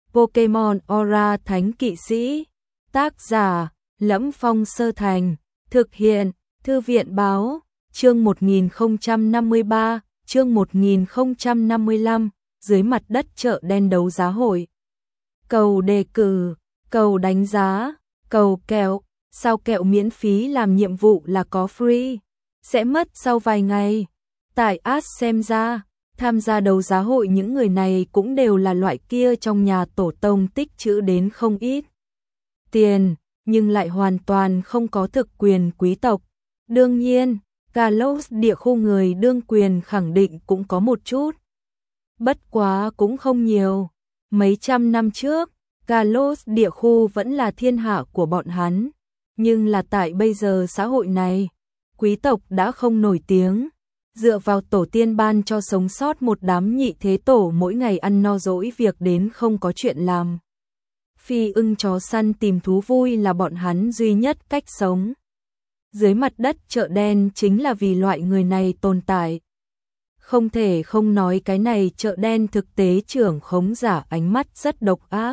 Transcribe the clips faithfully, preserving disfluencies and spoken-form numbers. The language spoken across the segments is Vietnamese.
Pokemon Aura Thánh Kỵ Sĩ. Tác giả: Lẫm Phong Sơ Thành. Thực hiện: Thư viện báo. Chương một nghìn không trăm năm mươi ba, chương một nghìn không trăm năm mươi lăm, dưới mặt đất chợ đen đấu giá hội. Cầu đề cử, cầu đánh giá, cầu kẹo, sao kẹo miễn phí làm nhiệm vụ là có free, sẽ mất sau vài ngày. Tại Ads xem ra, tham gia đấu giá hội những người này cũng đều là loại kia trong nhà tổ tông tích trữ đến không ít tiền, nhưng lại hoàn toàn không có thực quyền quý tộc. Đương nhiên, Kalos địa khu người đương quyền khẳng định cũng có một chút. Bất quá cũng không nhiều. Mấy trăm năm trước, Kalos địa khu vẫn là thiên hạ của bọn hắn. Nhưng là tại bây giờ xã hội này, quý tộc đã không nổi tiếng. Dựa vào tổ tiên ban cho sống sót một đám nhị thế tổ mỗi ngày ăn no dỗi việc đến không có chuyện làm. Phi ưng chó săn tìm thú vui là bọn hắn duy nhất cách sống. Dưới mặt đất chợ đen chính là vì loại người này tồn tại. Không thể không nói cái này chợ đen thực tế trưởng khống giả ánh mắt rất độc ác.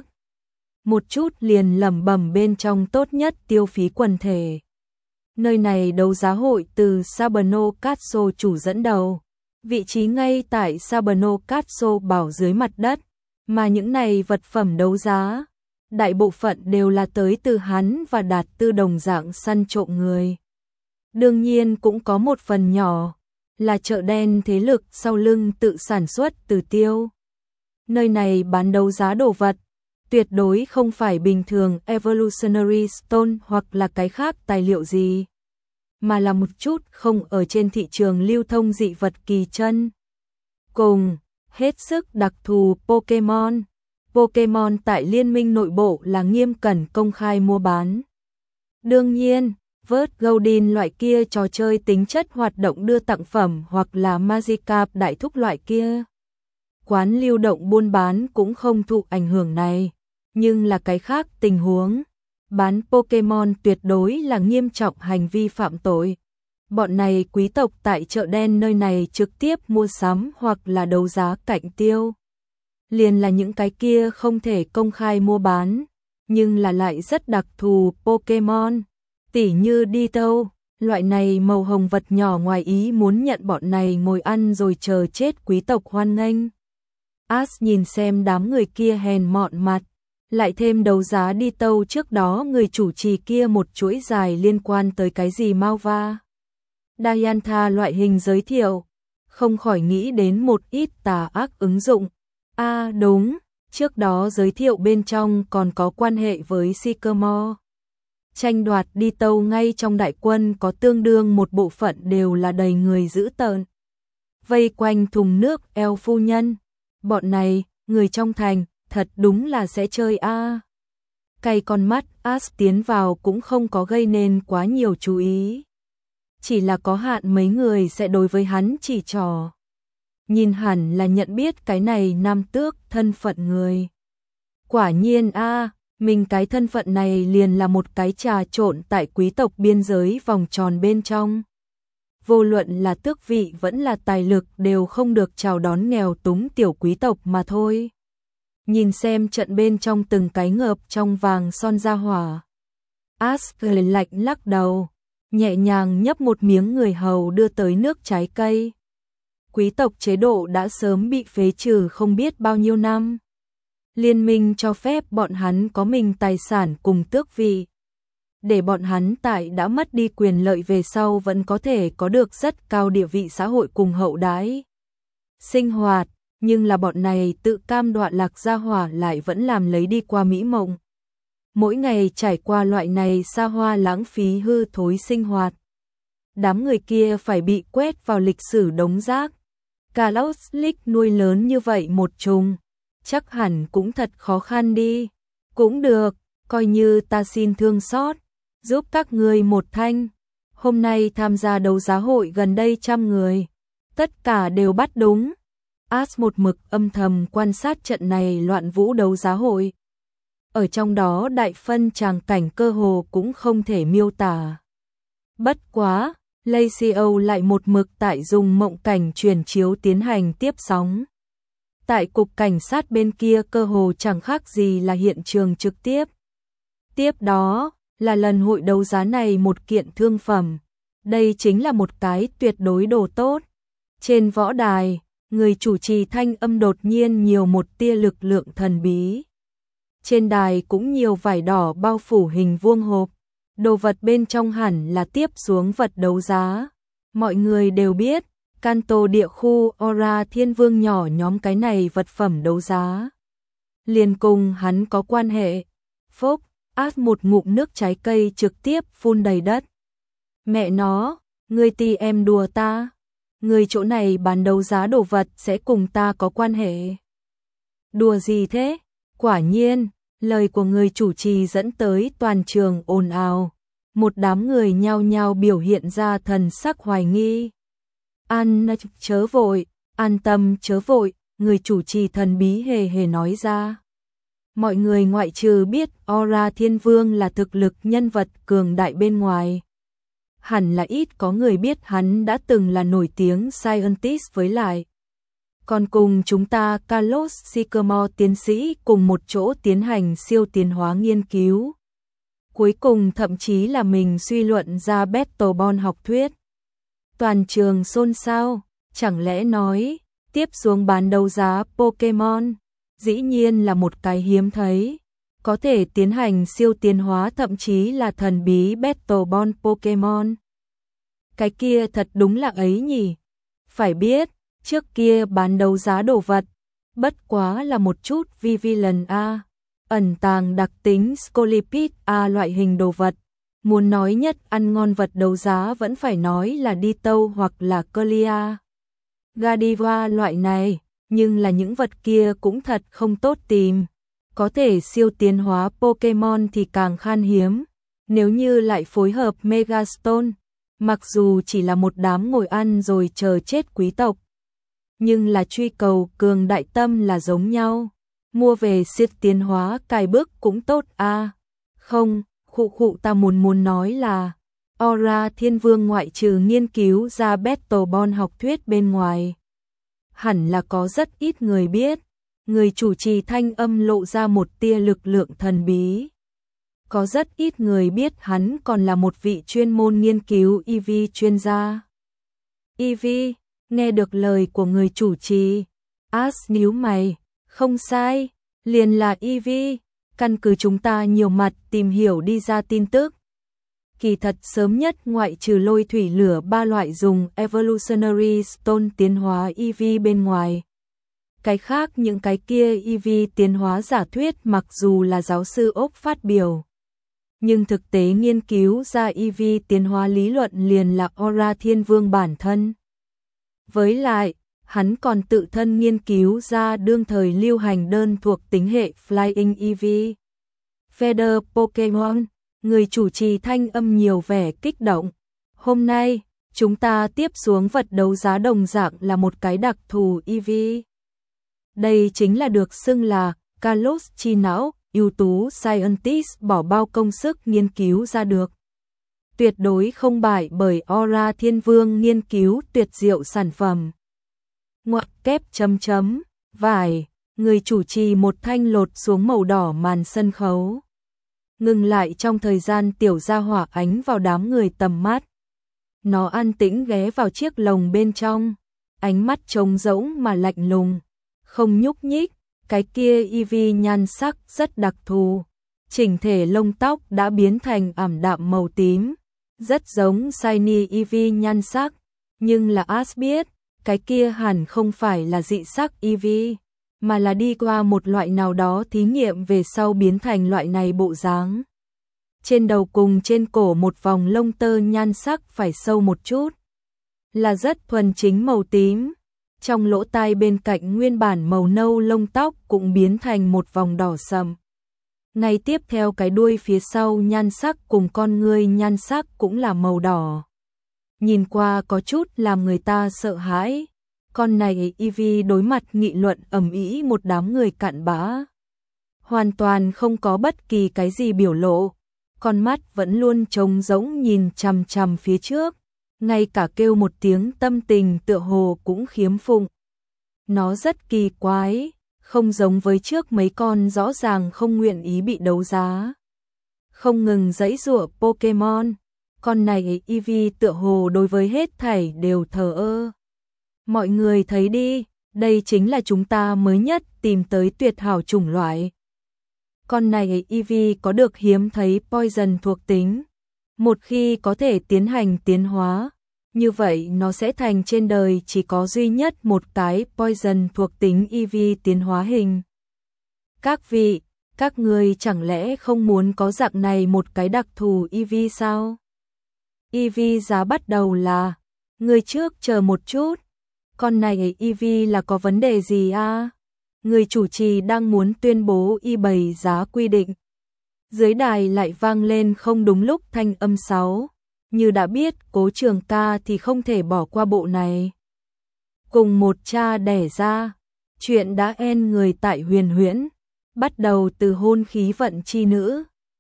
Một chút liền lẩm bẩm bên trong tốt nhất tiêu phí quần thể. Nơi này đấu giá hội từ Sabano Castle chủ dẫn đầu. Vị trí ngay tại Sabano Castle bảo dưới mặt đất. Mà những này vật phẩm đấu giá, đại bộ phận đều là tới từ hắn và Đạt Tư đồng dạng săn trộm người. Đương nhiên cũng có một phần nhỏ là chợ đen thế lực sau lưng tự sản xuất từ tiêu. Nơi này bán đấu giá đồ vật, tuyệt đối không phải bình thường Evolutionary Stone hoặc là cái khác tài liệu gì, mà là một chút không ở trên thị trường lưu thông dị vật kỳ chân. Cùng hết sức đặc thù Pokemon. Pokemon tại liên minh nội bộ là nghiêm cẩn công khai mua bán. Đương nhiên, Vớt Golden loại kia trò chơi tính chất hoạt động đưa tặng phẩm hoặc là Magikarp đại thúc loại kia. Quán lưu động buôn bán cũng không thụ ảnh hưởng này, nhưng là cái khác tình huống. Bán Pokemon tuyệt đối là nghiêm trọng hành vi phạm tội. Bọn này quý tộc tại chợ đen nơi này trực tiếp mua sắm hoặc là đấu giá cạnh tiêu. Liền là những cái kia không thể công khai mua bán, nhưng là lại rất đặc thù Pokemon. Tỉ như Ditto, loại này màu hồng vật nhỏ ngoài ý muốn nhận bọn này ngồi ăn rồi chờ chết quý tộc hoan nghênh. As nhìn xem đám người kia hèn mọn mặt, lại thêm đấu giá Ditto trước đó người chủ trì kia một chuỗi dài liên quan tới cái gì Malva, Diantha loại hình giới thiệu, không khỏi nghĩ đến một ít tà ác ứng dụng. À đúng, trước đó giới thiệu bên trong còn có quan hệ với Sycamore. Tranh đoạt đi tâu ngay trong đại quân có tương đương một bộ phận đều là đầy người dữ tợn. Vây quanh thùng nước eo phu nhân. Bọn này, người trong thành, thật đúng là sẽ chơi a. À. Cay con mắt, As tiến vào cũng không có gây nên quá nhiều chú ý. Chỉ là có hạn mấy người sẽ đối với hắn chỉ trò. Nhìn hẳn là nhận biết cái này nam tước thân phận người. Quả nhiên a, à, mình cái thân phận này liền là một cái trà trộn tại quý tộc biên giới vòng tròn bên trong. Vô luận là tước vị vẫn là tài lực đều không được chào đón nghèo túng tiểu quý tộc mà thôi. Nhìn xem trận bên trong từng cái ngợp trong vàng son ra hỏa. Ask lạnh lắc đầu, nhẹ nhàng nhấp một miếng người hầu đưa tới nước trái cây. Quý tộc chế độ đã sớm bị phế trừ không biết bao nhiêu năm. Liên minh cho phép bọn hắn có mình tài sản cùng tước vị. Để bọn hắn tại đã mất đi quyền lợi về sau vẫn có thể có được rất cao địa vị xã hội cùng hậu đãi sinh hoạt, nhưng là bọn này tự cam đoạ lạc gia hỏa lại vẫn làm lấy đi qua mỹ mộng. Mỗi ngày trải qua loại này xa hoa lãng phí hư thối sinh hoạt. Đám người kia phải bị quét vào lịch sử đống rác. Kalos Lick nuôi lớn như vậy một trùng, chắc hẳn cũng thật khó khăn đi. Cũng được, coi như ta xin thương xót, giúp các người một thanh. Hôm nay tham gia đấu giá hội gần đây trăm người, tất cả đều bắt đúng. As một mực âm thầm quan sát trận này loạn vũ đấu giá hội. Ở trong đó đại phân tràng cảnh cơ hồ cũng không thể miêu tả. Bất quá, Lacio lại một mực tại dùng mộng cảnh truyền chiếu tiến hành tiếp sóng. Tại cục cảnh sát bên kia cơ hồ chẳng khác gì là hiện trường trực tiếp. Tiếp đó là lần hội đấu giá này một kiện thương phẩm. Đây chính là một cái tuyệt đối đồ tốt. Trên võ đài, người chủ trì thanh âm đột nhiên nhiều một tia lực lượng thần bí. Trên đài cũng nhiều vải đỏ bao phủ hình vuông hộp. Đồ vật bên trong hẳn là tiếp xuống vật đấu giá. Mọi người đều biết, Kanto địa khu Aura Thiên Vương nhỏ nhóm cái này vật phẩm đấu giá. Liền cùng hắn có quan hệ. Phốc, át một ngụm nước trái cây trực tiếp phun đầy đất. Mẹ nó, người tì em đùa ta. Người chỗ này bán đấu giá đồ vật sẽ cùng ta có quan hệ. Đùa gì thế? Quả nhiên, lời của người chủ trì dẫn tới toàn trường ồn ào. Một đám người nhao nhao biểu hiện ra thần sắc hoài nghi. An chớ vội, an tâm chớ vội, người chủ trì thần bí hề hề nói ra. Mọi người ngoại trừ biết Aura Thiên Vương là thực lực nhân vật cường đại bên ngoài. Hẳn là ít có người biết hắn đã từng là nổi tiếng scientist với lại. Còn cùng chúng ta Carlos Sycamore tiến sĩ cùng một chỗ tiến hành siêu tiến hóa nghiên cứu. Cuối cùng thậm chí là mình suy luận ra Battlebond học thuyết. Toàn trường xôn xao, chẳng lẽ nói, tiếp xuống bán đấu giá Pokemon, dĩ nhiên là một cái hiếm thấy. Có thể tiến hành siêu tiến hóa thậm chí là thần bí Battlebond Pokemon. Cái kia thật đúng là ấy nhỉ. Phải biết, trước kia bán đấu giá đồ vật, bất quá là một chút Vivilan A, ẩn tàng đặc tính Scolipede A loại hình đồ vật. Muốn nói nhất ăn ngon vật đấu giá vẫn phải nói là Ditto hoặc là Clear Godiva loại này, nhưng là những vật kia cũng thật không tốt tìm. Có thể siêu tiến hóa Pokemon thì càng khan hiếm. Nếu như lại phối hợp Megastone, mặc dù chỉ là một đám ngồi ăn rồi chờ chết quý tộc, nhưng là truy cầu cường đại tâm là giống nhau. Mua về siêu tiến hóa cài bước cũng tốt a. À. Không, khụ khụ ta muốn muốn nói là Aura Thiên Vương ngoại trừ nghiên cứu ra Battlebond học thuyết bên ngoài, hẳn là có rất ít người biết. Người chủ trì thanh âm lộ ra một tia lực lượng thần bí. Có rất ít người biết hắn còn là một vị chuyên môn nghiên cứu e vê chuyên gia. e vê, nghe được lời của người chủ trì, Ash nhíu mày, không sai, liền là e vê, căn cứ chúng ta nhiều mặt tìm hiểu đi ra tin tức. Kỳ thật sớm nhất ngoại trừ lôi thủy lửa ba loại dùng Evolutionary Stone tiến hóa e vê bên ngoài. Cái khác những cái kia e vê tiến hóa giả thuyết mặc dù là giáo sư ốc phát biểu, nhưng thực tế nghiên cứu ra e vê tiến hóa lý luận liền là Aura Thiên Vương bản thân. Với lại, hắn còn tự thân nghiên cứu ra đương thời lưu hành đơn thuộc tính hệ Flying e vê. Feather Pokemon, người chủ trì thanh âm nhiều vẻ kích động. Hôm nay, chúng ta tiếp xuống vật đấu giá đồng dạng là một cái đặc thù e vê. Đây chính là được xưng là Carlos chi não, ưu tú scientist bỏ bao công sức nghiên cứu ra được. Tuyệt đối không bại bởi Aura Thiên Vương nghiên cứu tuyệt diệu sản phẩm. Ngoặc kép chấm chấm, vải, người chủ trì một thanh lột xuống màu đỏ màn sân khấu. Ngừng lại trong thời gian tiểu gia hỏa ánh vào đám người tầm mắt. Nó an tĩnh ghé vào chiếc lồng bên trong, ánh mắt trống rỗng mà lạnh lùng, không nhúc nhích. Cái kia e vê nhan sắc rất đặc thù, chỉnh thể lông tóc đã biến thành ảm đạm màu tím, rất giống shiny e vê nhan sắc, nhưng là Ash biết, cái kia hẳn không phải là dị sắc e vê, mà là đi qua một loại nào đó thí nghiệm về sau biến thành loại này bộ dáng. Trên đầu cùng trên cổ một vòng lông tơ nhan sắc phải sâu một chút, là rất thuần chính màu tím. Trong lỗ tai bên cạnh nguyên bản màu nâu lông tóc cũng biến thành một vòng đỏ sậm. Ngay tiếp theo cái đuôi phía sau nhan sắc cùng con ngươi nhan sắc cũng là màu đỏ. Nhìn qua có chút làm người ta sợ hãi. Con này e vê đối mặt nghị luận ầm ĩ một đám người cặn bã. Hoàn toàn không có bất kỳ cái gì biểu lộ. Con mắt vẫn luôn trống rỗng nhìn chằm chằm phía trước. Ngay cả kêu một tiếng tâm tình tựa hồ cũng khiếm phụng. Nó rất kỳ quái, không giống với trước mấy con rõ ràng không nguyện ý bị đấu giá. Không ngừng giãy giụa Pokemon, con này Eevee tựa hồ đối với hết thảy đều thờ ơ. Mọi người thấy đi, đây chính là chúng ta mới nhất tìm tới tuyệt hảo chủng loại. Con này Eevee có được hiếm thấy Poison thuộc tính. Một khi có thể tiến hành tiến hóa, như vậy nó sẽ thành trên đời chỉ có duy nhất một cái Poison thuộc tính Eevee tiến hóa hình. Các vị, các người chẳng lẽ không muốn có dạng này một cái đặc thù Eevee sao? Eevee giá bắt đầu là, người trước chờ một chút, con này Eevee là có vấn đề gì à? Người chủ trì đang muốn tuyên bố eBay giá quy định. Dưới đài lại vang lên không đúng lúc thanh âm sáu. Như đã biết Cố Trường Ca thì không thể bỏ qua bộ này. Cùng một cha đẻ ra, chuyện đã en người tại Huyền Huyễn, bắt đầu từ hôn khí vận chi nữ.